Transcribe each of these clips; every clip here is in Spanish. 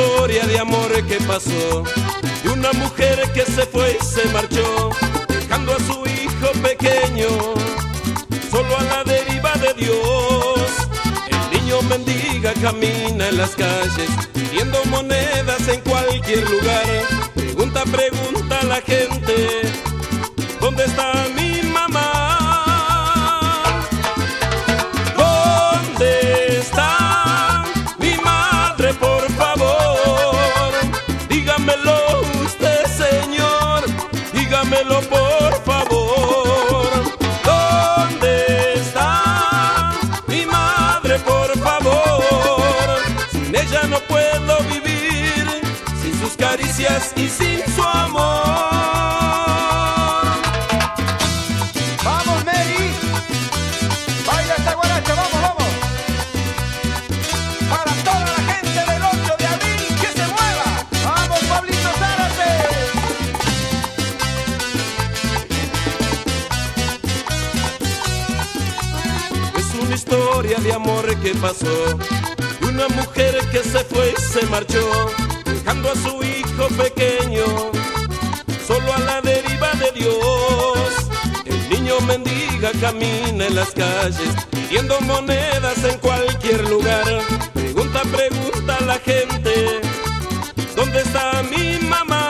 historia de amor que pasó, de una mujer que se fue y se marchó, dejando a su hijo pequeño, solo a la deriva de Dios. El niño mendiga, camina en las calles, pidiendo monedas en cualquier lugar. Pregunta, pregunta a la gente, ¿dónde está mi mamá? ¿Dónde está mi madre, por favor? Dígamelo usted, señor, dígamelo por favor. ¿Dónde está mi madre, por favor? Sin ella no puedo vivir, sin sus caricias y sin su amor. ¡Vamos, Mary! ¡Baila esta guaracha! ¡Vamos, vamos! Para toda la gente del 8 de abril, ¡que se mueva! ¡Vamos, Pablito Zárate! Es una historia de amor que pasó, de una mujer que se fue y se marchó, dejando a su hijo pequeño, solo a la deriva de Dios. El niño mendiga, camina en las calles, pidiendo monedas en cualquier lugar. Pregunta, pregunta a la gente, ¿dónde está mi mamá?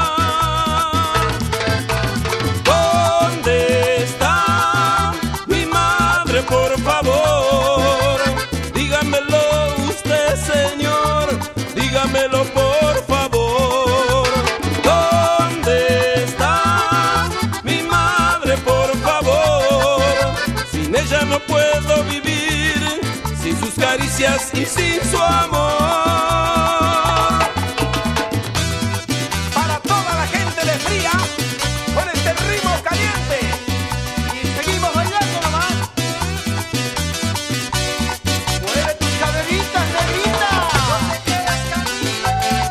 ¿Dónde está mi madre, por favor? Dígamelo usted, señor, dígamelo por favor. ¿Dónde está mi madre, por favor? Sin ella no puedo vivir, sin sus caricias y sin su amor. Para toda la gente de Fría, con este ritmo caliente. Y seguimos bailando nomás. Mueve tus caderitas, negrita. No te quedas camino.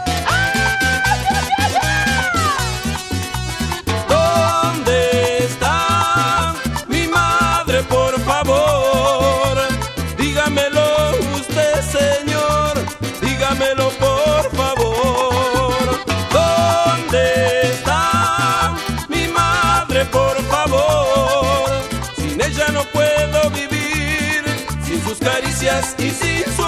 ¿Dónde está mi madre, por favor? Dígamelo usted, señor, dígamelo por favor. ¿Dónde está mi madre, por favor? Sin ella no puedo vivir, sin sus caricias y sin su